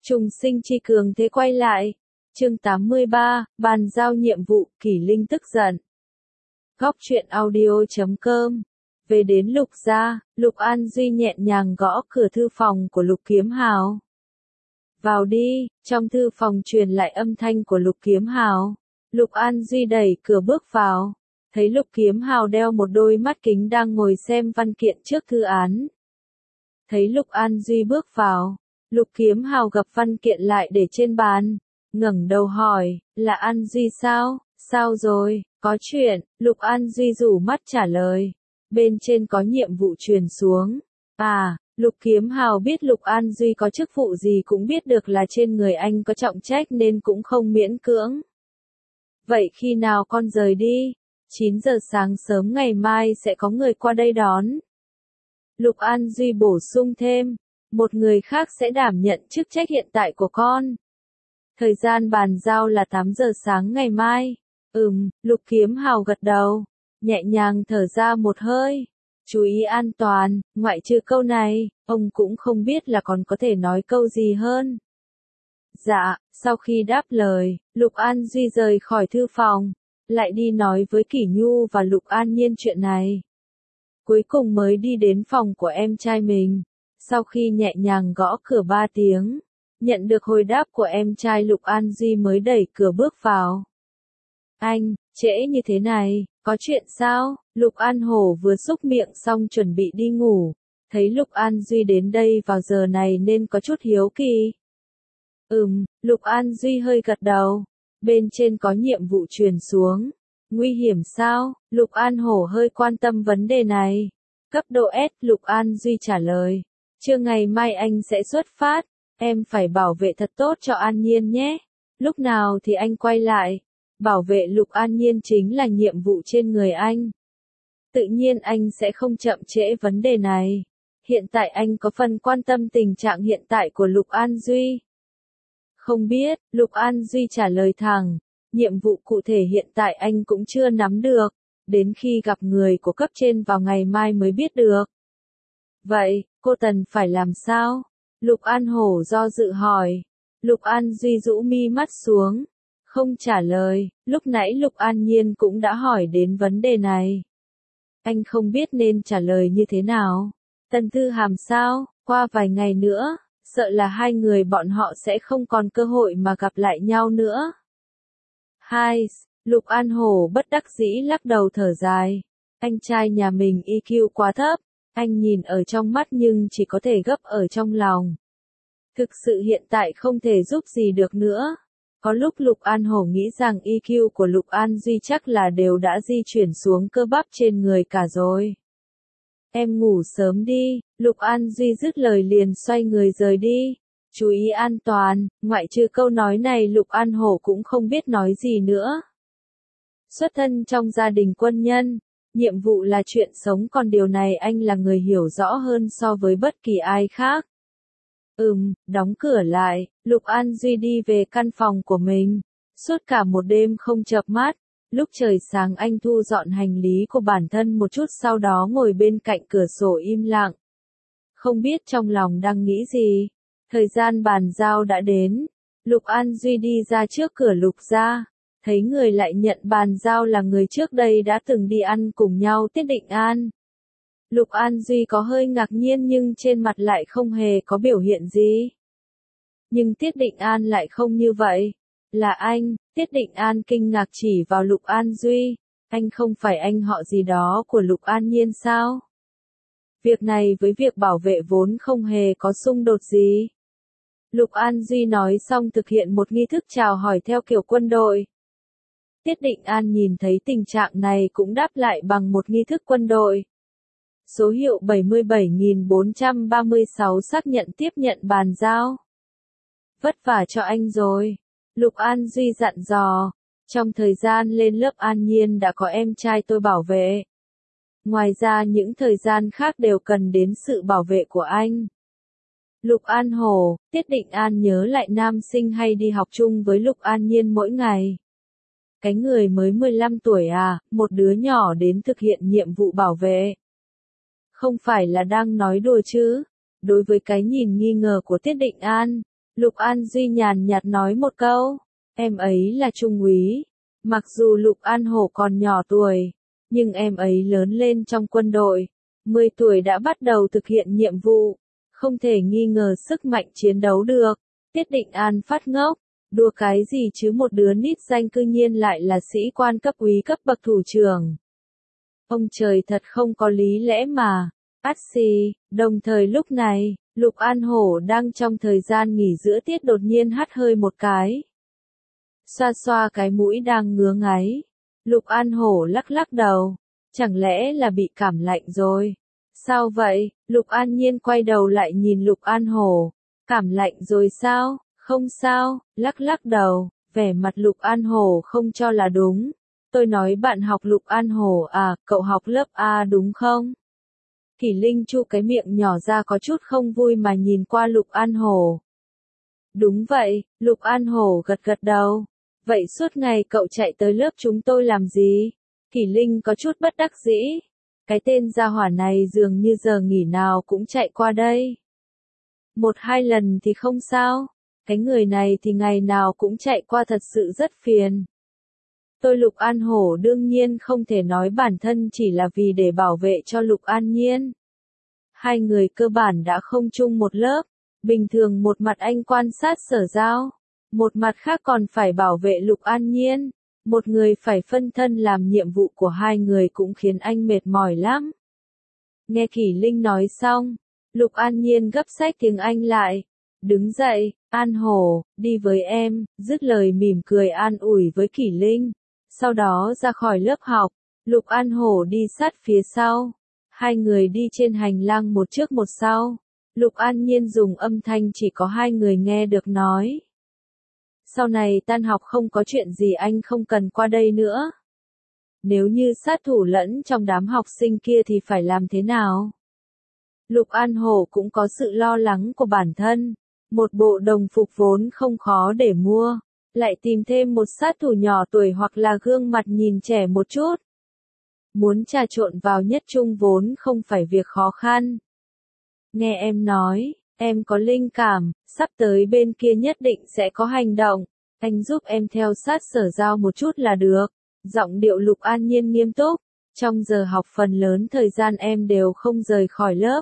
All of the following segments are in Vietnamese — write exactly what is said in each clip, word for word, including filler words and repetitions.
Trùng sinh chi cường thế quay lại. Chương tám mươi ba, bàn giao nhiệm vụ, Kỷ Linh tức giận. Góc truyện audio chấm com. Về đến Lục gia, Lục An Duy nhẹ nhàng gõ cửa thư phòng của Lục Kiếm Hào. Vào đi, trong thư phòng truyền lại âm thanh của Lục Kiếm Hào. Lục An Duy đẩy cửa bước vào, thấy Lục Kiếm Hào đeo một đôi mắt kính đang ngồi xem văn kiện trước thư án. Thấy Lục An Duy bước vào, Lục Kiếm Hào gập văn kiện lại để trên bàn, ngẩng đầu hỏi, là An Duy sao, sao rồi, có chuyện, Lục An Duy rủ mắt trả lời, bên trên có nhiệm vụ truyền xuống. À, Lục Kiếm Hào biết Lục An Duy có chức vụ gì cũng biết được là trên người anh có trọng trách nên cũng không miễn cưỡng. Vậy khi nào con rời đi? chín giờ sáng sớm ngày mai sẽ có người qua đây đón. Lục An Duy bổ sung thêm, một người khác sẽ đảm nhận chức trách hiện tại của con. Thời gian bàn giao là tám giờ sáng ngày mai. Ừm, Lục Kiếm Hào gật đầu, nhẹ nhàng thở ra một hơi. Chú ý an toàn, ngoại trừ câu này, ông cũng không biết là còn có thể nói câu gì hơn. Dạ, sau khi đáp lời, Lục An Duy rời khỏi thư phòng, lại đi nói với Kỷ Nhu và Lục An Nhiên chuyện này. Cuối cùng mới đi đến phòng của em trai mình. Sau khi nhẹ nhàng gõ cửa ba tiếng, nhận được hồi đáp của em trai Lục An Duy mới đẩy cửa bước vào. Anh, trễ như thế này, có chuyện sao? Lục An Hổ vừa xúc miệng xong chuẩn bị đi ngủ, thấy Lục An Duy đến đây vào giờ này nên có chút hiếu kỳ. Ừm, Lục An Duy hơi gật đầu, bên trên có nhiệm vụ truyền xuống. Nguy hiểm sao? Lục An Hổ hơi quan tâm vấn đề này. Cấp độ S, Lục An Duy trả lời. Trưa ngày mai anh sẽ xuất phát, em phải bảo vệ thật tốt cho An Nhiên nhé. Lúc nào thì anh quay lại? Bảo vệ Lục An Nhiên chính là nhiệm vụ trên người anh. Tự nhiên anh sẽ không chậm trễ vấn đề này. Hiện tại anh có phần quan tâm tình trạng hiện tại của Lục An Duy. Không biết, Lục An Duy trả lời thẳng. Nhiệm vụ cụ thể hiện tại anh cũng chưa nắm được. Đến khi gặp người của cấp trên vào ngày mai mới biết được. Vậy, cô Tần phải làm sao? Lục An Hổ do dự hỏi. Lục An Duy rũ mi mắt xuống, không trả lời. Lúc nãy Lục An Nhiên cũng đã hỏi đến vấn đề này. Anh không biết nên trả lời như thế nào. Tần Thư Hàm sao? Qua vài ngày nữa, sợ là hai người bọn họ sẽ không còn cơ hội mà gặp lại nhau nữa. Hai, Lục An Hổ bất đắc dĩ lắc đầu thở dài. Anh trai nhà mình i kiu quá thấp. Anh nhìn ở trong mắt nhưng chỉ có thể gấp ở trong lòng. Thực sự hiện tại không thể giúp gì được nữa. Có lúc Lục An Hổ nghĩ rằng i kiu của Lục An Duy chắc là đều đã di chuyển xuống cơ bắp trên người cả rồi. Em ngủ sớm đi, Lục An Duy dứt lời liền xoay người rời đi. Chú ý an toàn, ngoại trừ câu nói này Lục An Hổ cũng không biết nói gì nữa. Xuất thân trong gia đình quân nhân. Nhiệm vụ là chuyện sống còn điều này anh là người hiểu rõ hơn so với bất kỳ ai khác. Ừm, đóng cửa lại, Lục An Duy đi về căn phòng của mình. Suốt cả một đêm không chợp mắt, lúc trời sáng anh thu dọn hành lý của bản thân một chút sau đó ngồi bên cạnh cửa sổ im lặng. Không biết trong lòng đang nghĩ gì. Thời gian bàn giao đã đến. Lục An Duy đi ra trước cửa Lục gia. Thấy người lại nhận bàn giao là người trước đây đã từng đi ăn cùng nhau Tiết Định An. Lục An Duy có hơi ngạc nhiên nhưng trên mặt lại không hề có biểu hiện gì. Nhưng Tiết Định An lại không như vậy. Là anh, Tiết Định An kinh ngạc chỉ vào Lục An Duy. Anh không phải anh họ gì đó của Lục An Nhiên sao? Việc này với việc bảo vệ vốn không hề có xung đột gì. Lục An Duy nói xong thực hiện một nghi thức chào hỏi theo kiểu quân đội. Tiết Định An nhìn thấy tình trạng này cũng đáp lại bằng một nghi thức quân đội. Số hiệu bảy mươi bảy nghìn bốn trăm ba mươi sáu xác nhận tiếp nhận bàn giao. Vất vả cho anh rồi. Lục An Duy dặn dò. Trong thời gian lên lớp An Nhiên đã có em trai tôi bảo vệ. Ngoài ra những thời gian khác đều cần đến sự bảo vệ của anh. Lục An Hổ, Tiết Định An nhớ lại nam sinh hay đi học chung với Lục An Nhiên mỗi ngày. Cái người mới mười lăm tuổi à, một đứa nhỏ đến thực hiện nhiệm vụ bảo vệ. Không phải là đang nói đùa chứ? Đối với cái nhìn nghi ngờ của Tiết Định An, Lục An Duy nhàn nhạt nói một câu, em ấy là trung úy. Mặc dù Lục An Hổ còn nhỏ tuổi, nhưng em ấy lớn lên trong quân đội, mười tuổi đã bắt đầu thực hiện nhiệm vụ, không thể nghi ngờ sức mạnh chiến đấu được. Tiết Định An phát ngốc, đùa cái gì chứ, một đứa nít danh cư nhiên lại là sĩ quan cấp úy cấp bậc thủ trưởng. Ông trời thật không có lý lẽ mà. Át xì, đồng thời lúc này, Lục An Hổ đang trong thời gian nghỉ giữa tiết đột nhiên hắt hơi một cái. Xoa xoa cái mũi đang ngứa ngáy. Lục An Hổ lắc lắc đầu. Chẳng lẽ là bị cảm lạnh rồi? Sao vậy? Lục An Nhiên quay đầu lại nhìn Lục An Hổ. Cảm lạnh rồi sao? Không sao, lắc lắc đầu, vẻ mặt Lục An Hổ không cho là đúng. Tôi nói bạn học Lục An Hổ à, cậu học lớp A đúng không? Kỷ Linh chu cái miệng nhỏ ra có chút không vui mà nhìn qua Lục An Hổ. Đúng vậy, Lục An Hổ gật gật đầu. Vậy suốt ngày cậu chạy tới lớp chúng tôi làm gì? Kỷ Linh có chút bất đắc dĩ. Cái tên gia hỏa này dường như giờ nghỉ nào cũng chạy qua đây. Một hai lần thì không sao. Cái người này thì ngày nào cũng chạy qua thật sự rất phiền. Tôi Lục An Hổ đương nhiên không thể nói bản thân chỉ là vì để bảo vệ cho Lục An Nhiên. Hai người cơ bản đã không chung một lớp. Bình thường một mặt anh quan sát Sở Giao, một mặt khác còn phải bảo vệ Lục An Nhiên. Một người phải phân thân làm nhiệm vụ của hai người cũng khiến anh mệt mỏi lắm. Nghe Kỷ Linh nói xong, Lục An Nhiên gấp sách tiếng Anh lại. Đứng dậy, An Hổ, đi với em, dứt lời mỉm cười an ủi với Kỷ Linh. Sau đó ra khỏi lớp học, Lục An Hổ đi sát phía sau. Hai người đi trên hành lang một trước một sau. Lục An Nhiên dùng âm thanh chỉ có hai người nghe được nói. Sau này tan học không có chuyện gì anh không cần qua đây nữa. Nếu như sát thủ lẫn trong đám học sinh kia thì phải làm thế nào? Lục An Hổ cũng có sự lo lắng của bản thân. Một bộ đồng phục vốn không khó để mua. Lại tìm thêm một sát thủ nhỏ tuổi hoặc là gương mặt nhìn trẻ một chút. Muốn trà trộn vào nhất trung vốn không phải việc khó khăn. Nghe em nói, em có linh cảm, sắp tới bên kia nhất định sẽ có hành động. Anh giúp em theo sát Sở Giao một chút là được. Giọng điệu Lục An Nhiên nghiêm túc. Trong giờ học phần lớn thời gian em đều không rời khỏi lớp.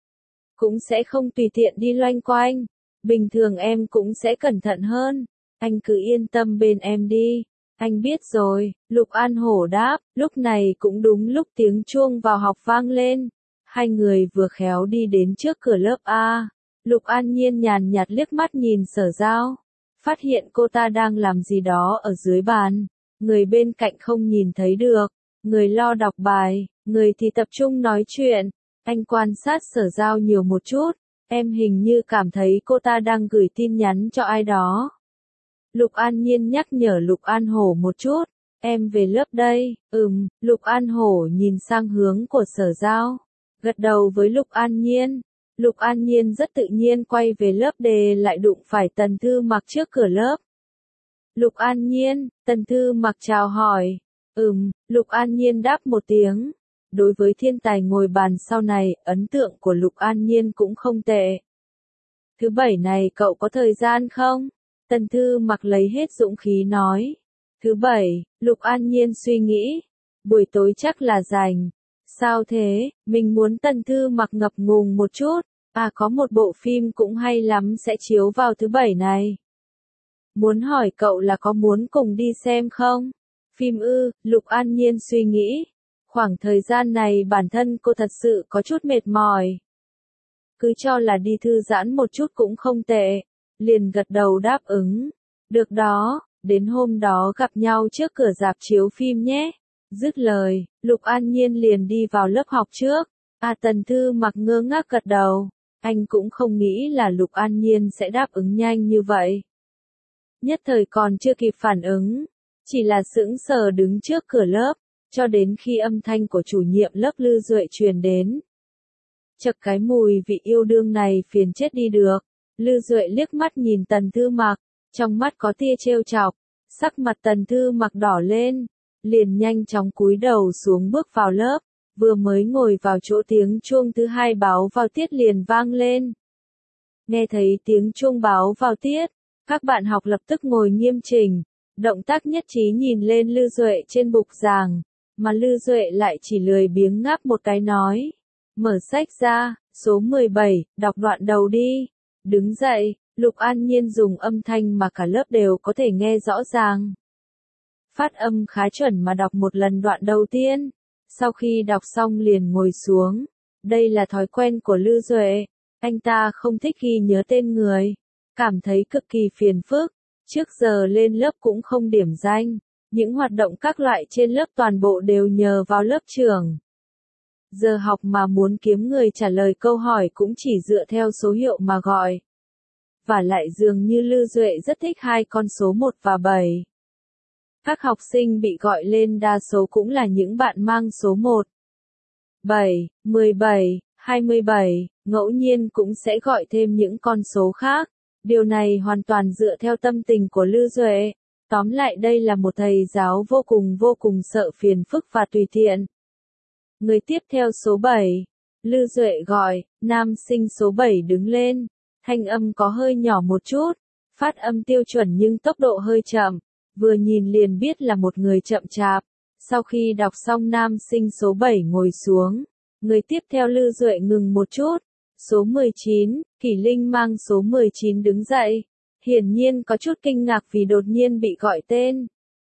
Cũng sẽ không tùy tiện đi loanh quanh. Bình thường em cũng sẽ cẩn thận hơn. Anh cứ yên tâm bên em đi. Anh biết rồi, Lục An Hổ đáp. Lúc này cũng đúng lúc tiếng chuông vào học vang lên. Hai người vừa khéo đi đến trước cửa lớp A. Lục An Nhiên nhàn nhạt liếc mắt nhìn Sở Giao. Phát hiện cô ta đang làm gì đó ở dưới bàn. Người bên cạnh không nhìn thấy được. Người lo đọc bài, người thì tập trung nói chuyện. Anh quan sát Sở Giao nhiều một chút. Em hình như cảm thấy cô ta đang gửi tin nhắn cho ai đó. Lục An Nhiên nhắc nhở Lục An Hổ một chút. Em về lớp đây. Ừm, Lục An Hổ nhìn sang hướng của Sở Giao. Gật đầu với Lục An Nhiên. Lục An Nhiên rất tự nhiên quay về lớp đề lại đụng phải Tần Thư Mặc trước cửa lớp. Lục An Nhiên, Tần Thư Mặc chào hỏi. Ừm, Lục An Nhiên đáp một tiếng. Đối với thiên tài ngồi bàn sau này, ấn tượng của Lục An Nhiên cũng không tệ. Thứ bảy này cậu có thời gian không? Tần Thư Mặc lấy hết dũng khí nói. Thứ bảy, Lục An Nhiên suy nghĩ. Buổi tối chắc là rảnh. Sao thế, mình muốn Tần Thư Mặc ngập ngùng một chút. À có một bộ phim cũng hay lắm sẽ chiếu vào thứ bảy này. Muốn hỏi cậu là có muốn cùng đi xem không? Phim ư, Lục An Nhiên suy nghĩ. Khoảng thời gian này bản thân cô thật sự có chút mệt mỏi. Cứ cho là đi thư giãn một chút cũng không tệ. Liền gật đầu đáp ứng. Được đó, đến hôm đó gặp nhau trước cửa rạp chiếu phim nhé. Dứt lời, Lục An Nhiên liền đi vào lớp học trước. À Tần Thư Mặc ngơ ngác gật đầu. Anh cũng không nghĩ là Lục An Nhiên sẽ đáp ứng nhanh như vậy. Nhất thời còn chưa kịp phản ứng. Chỉ là sững sờ đứng trước cửa lớp. Cho đến khi âm thanh của chủ nhiệm lớp Lư Duệ truyền đến. Chật cái mùi vị yêu đương này phiền chết đi được. Lư Duệ liếc mắt nhìn Tần Thư Mặc. Trong mắt có tia trêu chọc. Sắc mặt Tần Thư Mặc đỏ lên. Liền nhanh chóng cúi đầu xuống bước vào lớp. Vừa mới ngồi vào chỗ tiếng chuông thứ hai báo vào tiết liền vang lên. Nghe thấy tiếng chuông báo vào tiết, các bạn học lập tức ngồi nghiêm chỉnh, động tác nhất trí nhìn lên Lư Duệ trên bục giảng, mà Lư Duệ lại chỉ lười biếng ngáp một cái nói. Mở sách ra, số mười bảy, đọc đoạn đầu đi. Đứng dậy, Lục An Nhiên dùng âm thanh mà cả lớp đều có thể nghe rõ ràng. Phát âm khá chuẩn mà đọc một lần đoạn đầu tiên, sau khi đọc xong liền ngồi xuống. Đây là thói quen của Lư Duệ, anh ta không thích ghi nhớ tên người, cảm thấy cực kỳ phiền phức, trước giờ lên lớp cũng không điểm danh, những hoạt động các loại trên lớp toàn bộ đều nhờ vào lớp trưởng. Giờ học mà muốn kiếm người trả lời câu hỏi cũng chỉ dựa theo số hiệu mà gọi. Và lại dường như Lư Duệ rất thích hai con số một và bảy. Các học sinh bị gọi lên đa số cũng là những bạn mang số một, bảy, mười bảy, hai mươi bảy, ngẫu nhiên cũng sẽ gọi thêm những con số khác. Điều này hoàn toàn dựa theo tâm tình của Lư Duệ. Tóm lại đây là một thầy giáo vô cùng vô cùng sợ phiền phức và tùy tiện. Người tiếp theo số bảy. Lư Duệ gọi, nam sinh số bảy đứng lên. Thanh âm có hơi nhỏ một chút. Phát âm tiêu chuẩn nhưng tốc độ hơi chậm. Vừa nhìn liền biết là một người chậm chạp. Sau khi đọc xong nam sinh số bảy ngồi xuống. Người tiếp theo Lư Duệ ngừng một chút. Số mười chín, Kỷ Linh mang số mười chín đứng dậy. Hiển nhiên có chút kinh ngạc vì đột nhiên bị gọi tên.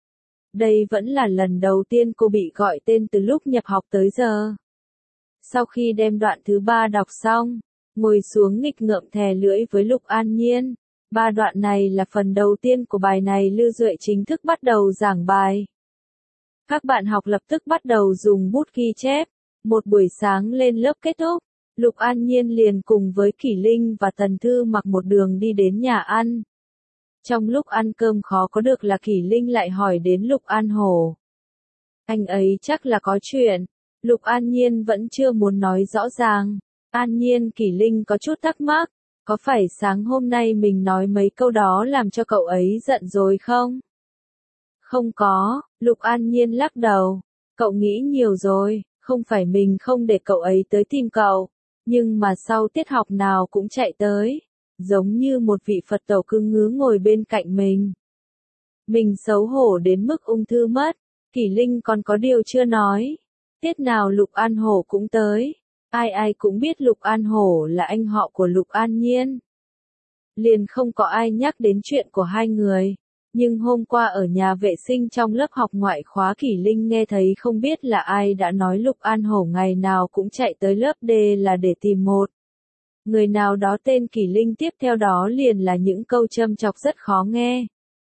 Đây vẫn là lần đầu tiên cô bị gọi tên từ lúc nhập học tới giờ. Sau khi đem đoạn thứ ba đọc xong, ngồi xuống nghịch ngợm thè lưỡi với Lục An Nhiên. Ba đoạn này là phần đầu tiên của bài này. Lư Duệ chính thức bắt đầu giảng bài. Các bạn học lập tức bắt đầu dùng bút ghi chép. Một buổi sáng lên lớp kết thúc, Lục An Nhiên liền cùng với Kỷ Linh và Tần Thư Mặc một đường đi đến nhà ăn. Trong lúc ăn cơm khó có được là Kỷ Linh lại hỏi đến Lục An Hổ. Anh ấy chắc là có chuyện. Lục An Nhiên vẫn chưa muốn nói rõ ràng. An Nhiên, Kỷ Linh có chút thắc mắc. Có phải sáng hôm nay mình nói mấy câu đó làm cho cậu ấy giận rồi không? Không có, Lục An Nhiên lắc đầu. Cậu nghĩ nhiều rồi, không phải mình không để cậu ấy tới tìm cậu. Nhưng mà sau tiết học nào cũng chạy tới. Giống như một vị Phật tổ cưng ngứ ngồi bên cạnh mình. Mình xấu hổ đến mức ung thư mất. Kỷ Linh còn có điều chưa nói. Tiết nào Lục An Hổ cũng tới. Ai ai cũng biết Lục An Hổ là anh họ của Lục An Nhiên. Liền không có ai nhắc đến chuyện của hai người. Nhưng hôm qua ở nhà vệ sinh trong lớp học ngoại khóa Kỷ Linh nghe thấy không biết là ai đã nói Lục An Hổ ngày nào cũng chạy tới lớp D là để tìm một người nào đó tên Kỷ Linh, tiếp theo đó liền là những câu châm chọc rất khó nghe.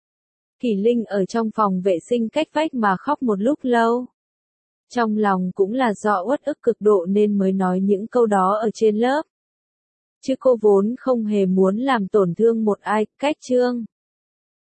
Kỷ Linh ở trong phòng vệ sinh cách vách mà khóc một lúc lâu. Trong lòng cũng là do uất ức cực độ nên mới nói những câu đó ở trên lớp. Chứ cô vốn không hề muốn làm tổn thương một ai. Cách chương